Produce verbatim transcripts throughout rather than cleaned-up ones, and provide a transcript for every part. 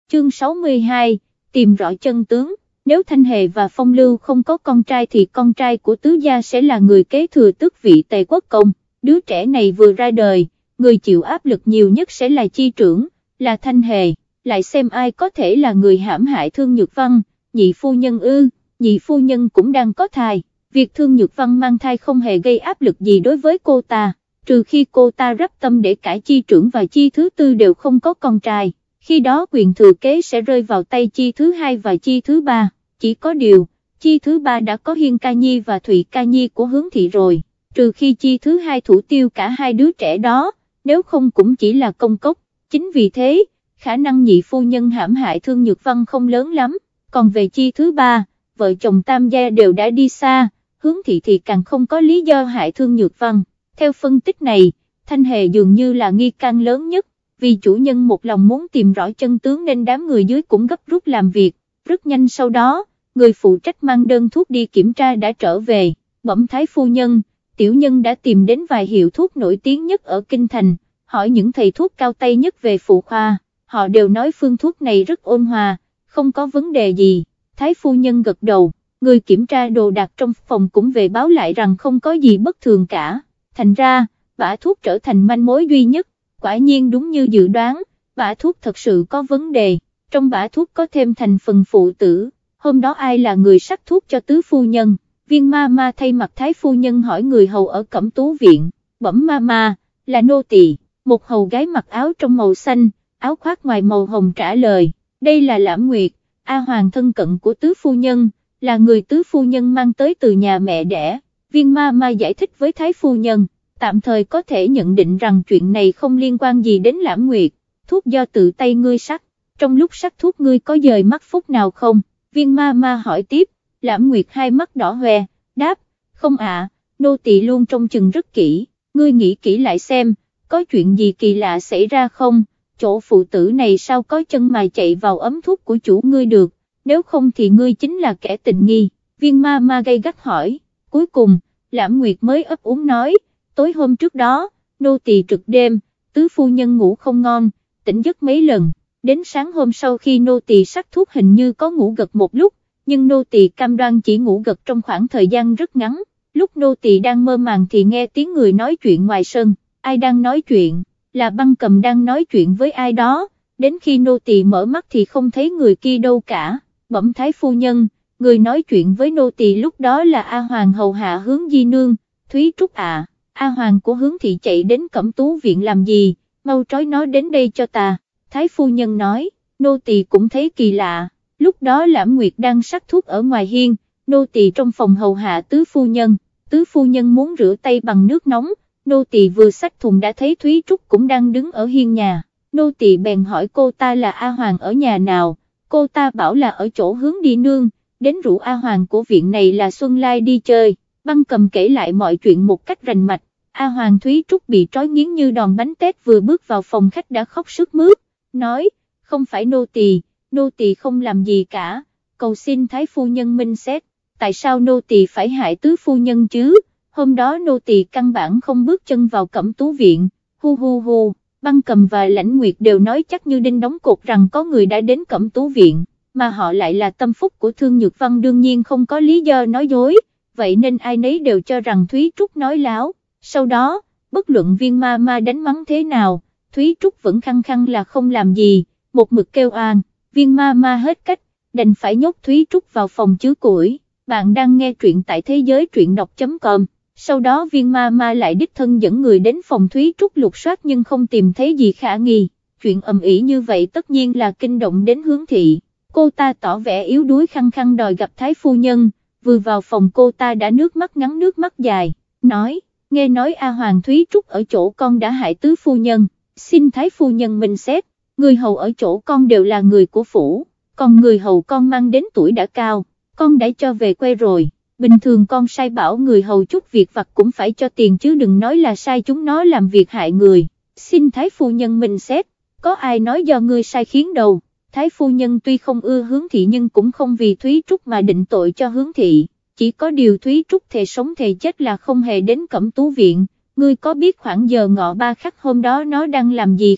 chương sáu mươi hai, tìm rõ chân tướng. Nếu Thanh Hề và Phong Lưu không có con trai thì con trai của tứ gia sẽ là người kế thừa tước vị Tề Quốc Công. Đứa trẻ này vừa ra đời, người chịu áp lực nhiều nhất sẽ là chi trưởng, là Thanh Hề, lại xem ai có thể là người hãm hại Thương Nhược Văn. Nhị phu nhân ư? Nhị phu nhân cũng đang có thai, việc Thương Nhược Văn mang thai không hề gây áp lực gì đối với cô ta, trừ khi cô ta rắp tâm để cả chi trưởng và chi thứ tư đều không có con trai, khi đó quyền thừa kế sẽ rơi vào tay chi thứ hai và chi thứ ba. Chỉ có điều, chi thứ ba đã có Hiên Ca Nhi và Thụy Ca Nhi của Hướng Thị rồi, trừ khi chi thứ hai thủ tiêu cả hai đứa trẻ đó, nếu không cũng chỉ là công cốc. Chính vì thế, khả năng nhị phu nhân hãm hại Thương Nhược Văn không lớn lắm. Còn về chi thứ ba, vợ chồng Tam gia đều đã đi xa, Hướng Thị thì càng không có lý do hại Thương Nhược Văn. Theo phân tích này, Thanh Hề dường như là nghi can lớn nhất, vì chủ nhân một lòng muốn tìm rõ chân tướng nên đám người dưới cũng gấp rút làm việc. Rất nhanh sau đó, người phụ trách mang đơn thuốc đi kiểm tra đã trở về, bẩm thái phu nhân, tiểu nhân đã tìm đến vài hiệu thuốc nổi tiếng nhất ở Kinh Thành, hỏi những thầy thuốc cao tay nhất về phụ khoa, họ đều nói phương thuốc này rất ôn hòa, không có vấn đề gì. Thái phu nhân gật đầu, người kiểm tra đồ đạc trong phòng cũng về báo lại rằng không có gì bất thường cả, thành ra, bả thuốc trở thành manh mối duy nhất. Quả nhiên đúng như dự đoán, bả thuốc thật sự có vấn đề, trong bả thuốc có thêm thành phần phụ tử. Hôm đó ai là người sắc thuốc cho tứ phu nhân? Viên ma ma thay mặt thái phu nhân hỏi người hầu ở Cẩm Tú viện. Bẩm ma ma, là nô tỳ. Một hầu gái mặc áo trong màu xanh, áo khoác ngoài màu hồng trả lời, đây là Lãm Nguyệt, A Hoàng thân cận của tứ phu nhân, là người tứ phu nhân mang tới từ nhà mẹ đẻ. Viên ma ma giải thích với thái phu nhân, tạm thời có thể nhận định rằng chuyện này không liên quan gì đến Lãm Nguyệt, thuốc do tự tay ngươi sắc, trong lúc sắc thuốc ngươi có dời mắt phút nào không? Viên ma ma hỏi tiếp. Lãm Nguyệt hai mắt đỏ hoe, đáp, không ạ, nô tỳ luôn trông chừng rất kỹ, ngươi nghĩ kỹ lại xem, có chuyện gì kỳ lạ xảy ra không? Chỗ phụ tử này sao có chân mà chạy vào ấm thuốc của chủ ngươi được, nếu không thì ngươi chính là kẻ tình nghi. Viên ma ma gay gắt hỏi. Cuối cùng, Lãm Nguyệt mới ấp úng nói, tối hôm trước đó, nô tỳ trực đêm, tứ phu nhân ngủ không ngon, tỉnh giấc mấy lần, đến sáng hôm sau khi nô tỳ sắc thuốc hình như có ngủ gật một lúc, nhưng nô tỳ cam đoan chỉ ngủ gật trong khoảng thời gian rất ngắn. Lúc nô tỳ đang mơ màng thì nghe tiếng người nói chuyện ngoài sân. Ai đang nói chuyện? Là Băng Cầm đang nói chuyện với ai đó, đến khi nô tỳ mở mắt thì không thấy người kia đâu cả. Bẩm thái phu nhân, người nói chuyện với nô tỳ lúc đó là A Hoàng hầu hạ Hướng Di nương. Thúy Trúc à, A Hoàng của Hướng thị chạy đến Cẩm Tú viện làm gì, mau trói nó đến đây cho ta. Thái phu nhân nói, nô tỳ cũng thấy kỳ lạ, lúc đó Lãm Nguyệt đang sắc thuốc ở ngoài hiên, nô tỳ trong phòng hầu hạ tứ phu nhân, tứ phu nhân muốn rửa tay bằng nước nóng, nô tỳ vừa xách thùng đã thấy Thúy Trúc cũng đang đứng ở hiên nhà, nô tỳ bèn hỏi cô ta là A Hoàng ở nhà nào, cô ta bảo là ở chỗ Hướng Đi nương, đến rủ A Hoàng của viện này là Xuân Lai đi chơi. Băng Cầm kể lại mọi chuyện một cách rành mạch. A Hoàng Thúy Trúc bị trói nghiến như đòn bánh tét vừa bước vào phòng khách đã khóc sướt mướt, nói, không phải nô tỳ, nô tỳ không làm gì cả, cầu xin thái phu nhân minh xét, tại sao nô tỳ phải hại tứ phu nhân chứ, hôm đó nô tỳ căn bản không bước chân vào Cẩm Tú viện, hu hu hu. Băng Cầm và Lãnh Nguyệt đều nói chắc như đinh đóng cột rằng có người đã đến Cẩm Tú viện, mà họ lại là tâm phúc của Thương Nhược Văn đương nhiên không có lý do nói dối, vậy nên ai nấy đều cho rằng Thúy Trúc nói láo. Sau đó, bất luận Viên ma ma đánh mắng thế nào, Thúy Trúc vẫn khăng khăng là không làm gì, một mực kêu oan. Viên ma ma hết cách, đành phải nhốt Thúy Trúc vào phòng chứa củi. Bạn đang nghe truyện tại thế giới truyện đọc chấm com. Sau đó Viên ma ma lại đích thân dẫn người đến phòng Thúy Trúc lục soát nhưng không tìm thấy gì khả nghi. Chuyện ầm ĩ như vậy tất nhiên là kinh động đến Hướng thị. Cô ta tỏ vẻ yếu đuối khăng khăng đòi gặp thái phu nhân, vừa vào phòng cô ta đã nước mắt ngắn nước mắt dài, nói, nghe nói A Hoàng Thúy Trúc ở chỗ con đã hại tứ phu nhân, xin thái phu nhân minh xét, người hầu ở chỗ con đều là người của phủ, còn người hầu con mang đến tuổi đã cao, con đã cho về quê rồi, bình thường con sai bảo người hầu chút việc vặt cũng phải cho tiền chứ đừng nói là sai chúng nó làm việc hại người, xin thái phu nhân minh xét, có ai nói do ngươi sai khiến đâu. Thái phu nhân tuy không ưa Hướng thị nhưng cũng không vì Thúy Trúc mà định tội cho Hướng thị, chỉ có điều Thúy Trúc thề sống thề chết là không hề đến Cẩm Tú viện, ngươi có biết khoảng giờ ngọ ba khắc hôm đó nó đang làm gì không?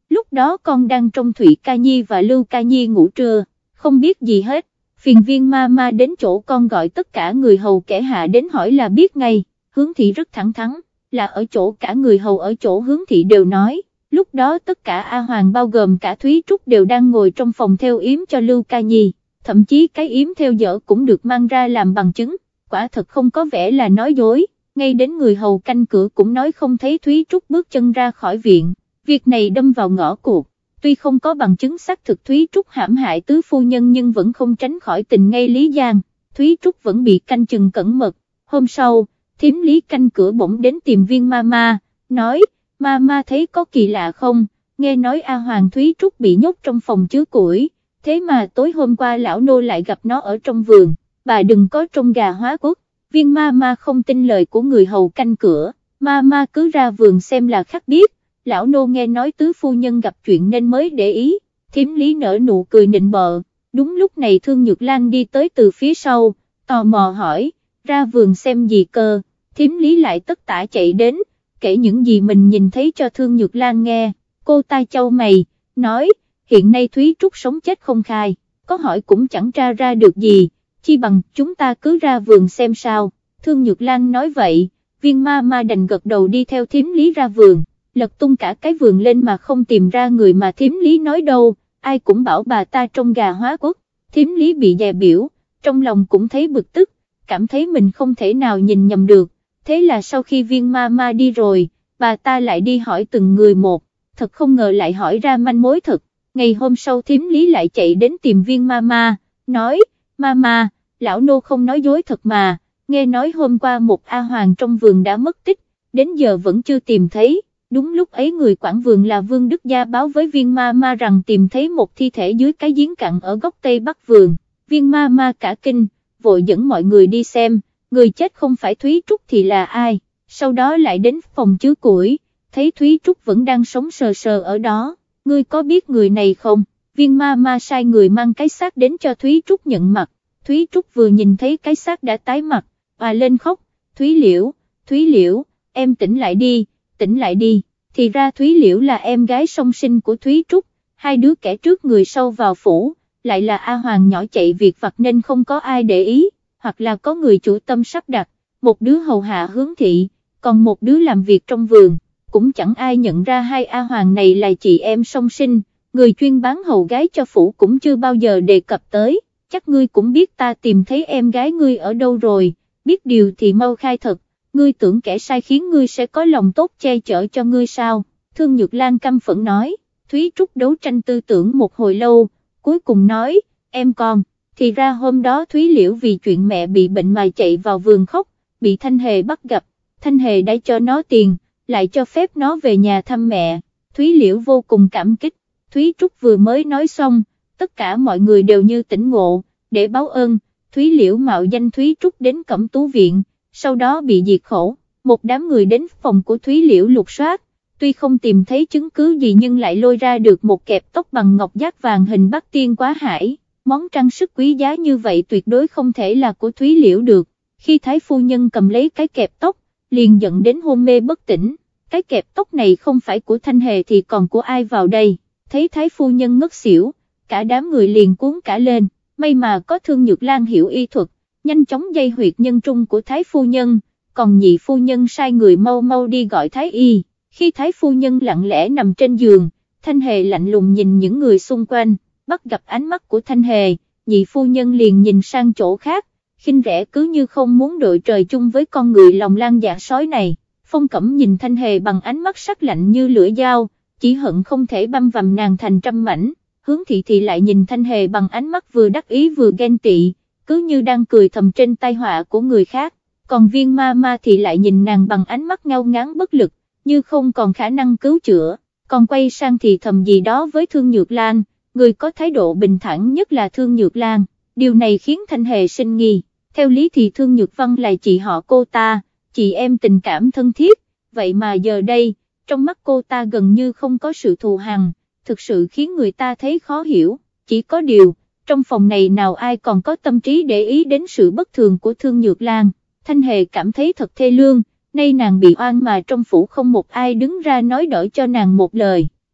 lúc đó con đang trong Thụy Ca Nhi và Lưu Ca Nhi ngủ trưa, không biết gì hết, phiền viên ma ma đến chỗ con gọi tất cả người hầu kẻ hạ đến hỏi là biết ngay, Hướng Thị rất thẳng thắn, là ở chỗ cả người hầu ở chỗ Hướng Thị đều nói, lúc đó tất cả A Hoàng bao gồm cả Thúy Trúc đều đang ngồi trong phòng theo yếm cho Lưu Ca Nhi, thậm chí cái yếm theo dở cũng được mang ra làm bằng chứng, quả thật không có vẻ là nói dối, ngay đến người hầu canh cửa cũng nói không thấy Thúy Trúc bước chân ra khỏi viện, việc này đâm vào ngõ cụt. Tuy không có bằng chứng xác thực Thúy Trúc hãm hại tứ phu nhân nhưng vẫn không tránh khỏi tình ngay Lý Giang, Thúy Trúc vẫn bị canh chừng cẩn mật. Hôm sau, thím Lý canh cửa bỗng đến tìm viên Mama, nói, Mama thấy có kỳ lạ không, nghe nói A Hoàng Thúy Trúc bị nhốt trong phòng chứa củi, thế mà tối hôm qua lão nô lại gặp nó ở trong vườn, bà đừng có trông gà hóa quốc. Viên Mama không tin lời của người hầu canh cửa, Mama cứ ra vườn xem là khắc biết. Lão nô nghe nói tứ phu nhân gặp chuyện nên mới để ý, thím Lý nở nụ cười nịnh bợ, đúng lúc này Thương Nhược Lan đi tới từ phía sau, tò mò hỏi, ra vườn xem gì cơ, thím Lý lại tất tả chạy đến, kể những gì mình nhìn thấy cho Thương Nhược Lan nghe, cô ta chau mày, nói, hiện nay Thúy Trúc sống chết không khai, có hỏi cũng chẳng tra ra được gì, chi bằng chúng ta cứ ra vườn xem sao, Thương Nhược Lan nói vậy, viên ma ma đành gật đầu đi theo thím Lý ra vườn. Lật tung cả cái vườn lên mà không tìm ra người mà thím Lý nói đâu, ai cũng bảo bà ta trông gà hóa quốc, thím Lý bị dè biểu, trong lòng cũng thấy bực tức, cảm thấy mình không thể nào nhìn nhầm được, thế là sau khi viên ma ma đi rồi, bà ta lại đi hỏi từng người một, thật không ngờ lại hỏi ra manh mối thật, ngày hôm sau thím Lý lại chạy đến tìm viên ma ma, nói, ma ma, lão nô không nói dối thật mà, nghe nói hôm qua một A Hoàng trong vườn đã mất tích, đến giờ vẫn chưa tìm thấy. Đúng lúc ấy người quản vườn là Vương Đức Gia báo với viên ma ma rằng tìm thấy một thi thể dưới cái giếng cạn ở góc tây bắc vườn, viên ma ma cả kinh, vội dẫn mọi người đi xem, người chết không phải Thúy Trúc thì là ai, sau đó lại đến phòng chứa củi, thấy Thúy Trúc vẫn đang sống sờ sờ ở đó, ngươi có biết người này không, viên ma ma sai người mang cái xác đến cho Thúy Trúc nhận mặt, Thúy Trúc vừa nhìn thấy cái xác đã tái mặt, và lên khóc, Thúy Liễu, Thúy Liễu, em tỉnh lại đi. Tỉnh lại đi, thì ra Thúy Liễu là em gái song sinh của Thúy Trúc, hai đứa kẻ trước người sau vào phủ, lại là A Hoàng nhỏ chạy việc vặt nên không có ai để ý, hoặc là có người chủ tâm sắp đặt, một đứa hầu hạ Hướng Thị, còn một đứa làm việc trong vườn, cũng chẳng ai nhận ra hai A Hoàng này là chị em song sinh, người chuyên bán hầu gái cho phủ cũng chưa bao giờ đề cập tới, chắc ngươi cũng biết ta tìm thấy em gái ngươi ở đâu rồi, biết điều thì mau khai thật. Ngươi tưởng kẻ sai khiến ngươi sẽ có lòng tốt che chở cho ngươi sao, Thương Nhược Lan căm phẫn nói, Thúy Trúc đấu tranh tư tưởng một hồi lâu, cuối cùng nói, em con, thì ra hôm đó Thúy Liễu vì chuyện mẹ bị bệnh mà chạy vào vườn khóc, bị Thanh Hề bắt gặp, Thanh Hề đã cho nó tiền, lại cho phép nó về nhà thăm mẹ, Thúy Liễu vô cùng cảm kích, Thúy Trúc vừa mới nói xong, tất cả mọi người đều như tỉnh ngộ, để báo ơn, Thúy Liễu mạo danh Thúy Trúc đến Cẩm Tú Viện, sau đó bị diệt khẩu, một đám người đến phòng của Thúy Liễu lục soát, tuy không tìm thấy chứng cứ gì nhưng lại lôi ra được một kẹp tóc bằng ngọc giác vàng hình bát tiên quá hải, món trang sức quý giá như vậy tuyệt đối không thể là của Thúy Liễu được, khi Thái Phu Nhân cầm lấy cái kẹp tóc, liền giận đến hôn mê bất tỉnh, cái kẹp tóc này không phải của Thanh Hề thì còn của ai vào đây, thấy Thái Phu Nhân ngất xỉu, cả đám người liền cuốn cả lên, may mà có Thương Nhược Lan hiểu y thuật, nhanh chóng dây huyệt nhân trung của Thái Phu Nhân, còn nhị Phu Nhân sai người mau mau đi gọi Thái Y, khi Thái Phu Nhân lặng lẽ nằm trên giường, Thanh Hề lạnh lùng nhìn những người xung quanh, bắt gặp ánh mắt của Thanh Hề, nhị Phu Nhân liền nhìn sang chỗ khác, khinh rẻ cứ như không muốn đội trời chung với con người lòng lang dạ sói này, Phong Cẩm nhìn Thanh Hề bằng ánh mắt sắc lạnh như lưỡi dao, chỉ hận không thể băm vằm nàng thành trăm mảnh, Hướng Thị thì lại nhìn Thanh Hề bằng ánh mắt vừa đắc ý vừa ghen tị, cứ như đang cười thầm trên tai họa của người khác, còn viên ma ma thì lại nhìn nàng bằng ánh mắt ngao ngán bất lực, như không còn khả năng cứu chữa, còn quay sang thì thầm gì đó với Thương Nhược Lan, người có thái độ bình thản nhất là Thương Nhược Lan, điều này khiến Thanh Hề sinh nghi, theo lý thì Thương Nhược Văn là chị họ cô ta, chị em tình cảm thân thiết, vậy mà giờ đây, trong mắt cô ta gần như không có sự thù hằn, thực sự khiến người ta thấy khó hiểu, chỉ có điều, trong phòng này nào ai còn có tâm trí để ý đến sự bất thường của Thương Nhược Lan, Thanh Hề cảm thấy thật thê lương, nay nàng bị oan mà trong phủ không một ai đứng ra nói đỡ cho nàng một lời,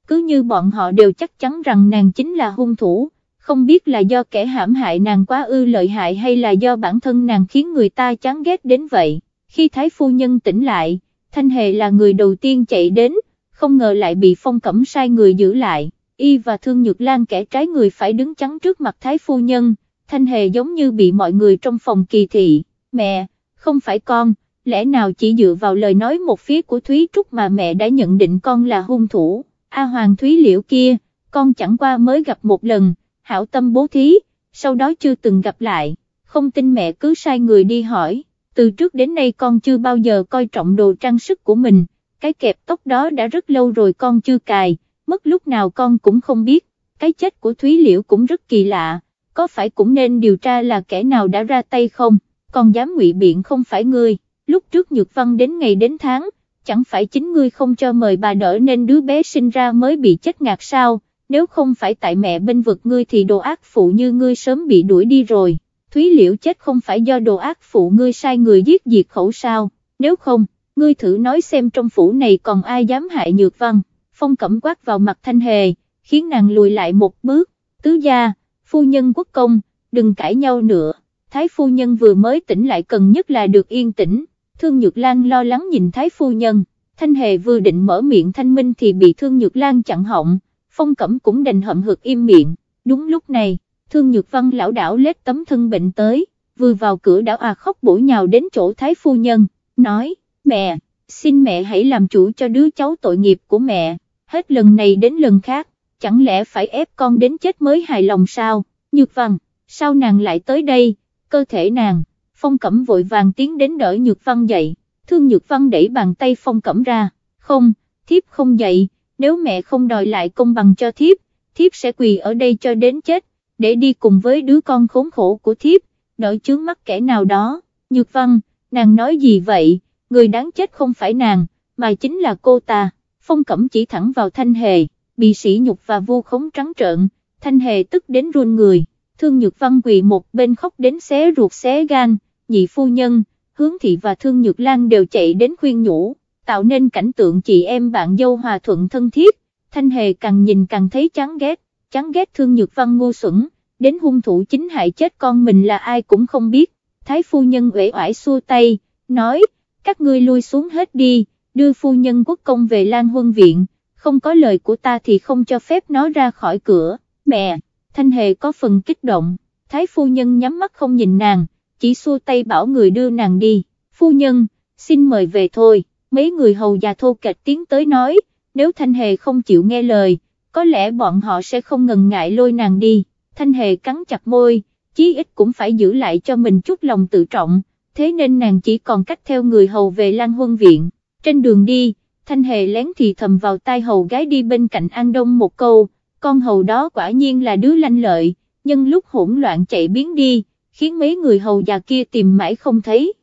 cứ như bọn họ đều chắc chắn rằng nàng chính là hung thủ, không biết là do kẻ hãm hại nàng quá ư lợi hại hay là do bản thân nàng khiến người ta chán ghét đến vậy. Khi Thái phu nhân tỉnh lại, Thanh Hề là người đầu tiên chạy đến, không ngờ lại bị Phong Cẩm sai người giữ lại, y và Thương Nhược Lan kẻ trái người phải đứng chắn trước mặt Thái phu nhân. Thanh Hề giống như bị mọi người trong phòng kỳ thị, mẹ, không phải con, lẽ nào chỉ dựa vào lời nói một phía của Thúy Trúc mà mẹ đã nhận định con là hung thủ. A Hoàng Thúy Liễu kia, con chẳng qua mới gặp một lần, hảo tâm bố thí, sau đó chưa từng gặp lại, không tin mẹ cứ sai người đi hỏi, từ trước đến nay con chưa bao giờ coi trọng đồ trang sức của mình, cái kẹp tóc đó đã rất lâu rồi con chưa cài, mất lúc nào con cũng không biết, cái chết của Thúy Liễu cũng rất kỳ lạ, có phải cũng nên điều tra là kẻ nào đã ra tay không, còn dám ngụy biện không phải ngươi, lúc trước Nhược Văn đến ngày đến tháng, chẳng phải chính ngươi không cho mời bà đỡ nên đứa bé sinh ra mới bị chết ngạt sao, nếu không phải tại mẹ bênh vực ngươi thì đồ ác phụ như ngươi sớm bị đuổi đi rồi, Thúy Liễu chết không phải do đồ ác phụ ngươi sai người giết diệt khẩu sao, nếu không, ngươi thử nói xem trong phủ này còn ai dám hại Nhược Văn. Phong Cẩm quát vào mặt Thanh Hề, khiến nàng lùi lại một bước, tứ gia, phu nhân quốc công, đừng cãi nhau nữa, Thái phu nhân vừa mới tỉnh lại cần nhất là được yên tĩnh. Thương Nhược Lan lo lắng nhìn Thái phu nhân, Thanh Hề vừa định mở miệng thanh minh thì bị Thương Nhược Lan chặn họng, Phong Cẩm cũng đành hậm hực im miệng. Đúng lúc này, Thương Nhược Văn lão đảo lết tấm thân bệnh tới, vừa vào cửa đã à khóc bổ nhào đến chỗ Thái phu nhân, nói, mẹ, xin mẹ hãy làm chủ cho đứa cháu tội nghiệp của mẹ, hết lần này đến lần khác, chẳng lẽ phải ép con đến chết mới hài lòng sao, Nhược Văn, sao nàng lại tới đây, cơ thể nàng. Phong Cẩm vội vàng tiến đến đỡ Nhược Văn dậy, Thương Nhược Văn đẩy bàn tay Phong Cẩm ra, không, thiếp không dậy, nếu mẹ không đòi lại công bằng cho thiếp, thiếp sẽ quỳ ở đây cho đến chết, để đi cùng với đứa con khốn khổ của thiếp, đỡ chướng mắt kẻ nào đó. Nhược Văn, nàng nói gì vậy, người đáng chết không phải nàng, mà chính là cô ta. Phong Cẩm chỉ thẳng vào Thanh Hề, bị sỉ nhục và vu khống trắng trợn, Thanh Hề tức đến run người, Thương Nhược Văn quỳ một bên khóc đến xé ruột xé gan. Nhị phu nhân, Hướng Thị và Thương Nhược Lan đều chạy đến khuyên nhủ, tạo nên cảnh tượng chị em bạn dâu hòa thuận thân thiết. Thanh Hề càng nhìn càng thấy chán ghét, chán ghét Thương Nhược Văn ngu xuẩn, đến hung thủ chính hại chết con mình là ai cũng không biết. Thái phu nhân uể oải xua tay, nói, các ngươi lui xuống hết đi, đưa phu nhân quốc công về Lan Huân viện, không có lời của ta thì không cho phép nó ra khỏi cửa. Mẹ, Thanh Hề có phần kích động, Thái phu nhân nhắm mắt không nhìn nàng, chỉ xua tay bảo người đưa nàng đi. Phu nhân, xin mời về thôi. Mấy người hầu già thô kệch tiến tới nói, nếu Thanh Hề không chịu nghe lời, có lẽ bọn họ sẽ không ngần ngại lôi nàng đi. Thanh Hề cắn chặt môi, chí ít cũng phải giữ lại cho mình chút lòng tự trọng, thế nên nàng chỉ còn cách theo người hầu về Lan Huân viện. Trên đường đi, Thanh Hề lén thì thầm vào tai hầu gái đi bên cạnh An Đông một câu, con hầu đó quả nhiên là đứa lanh lợi, nhưng lúc hỗn loạn chạy biến đi, khiến mấy người hầu già kia tìm mãi không thấy.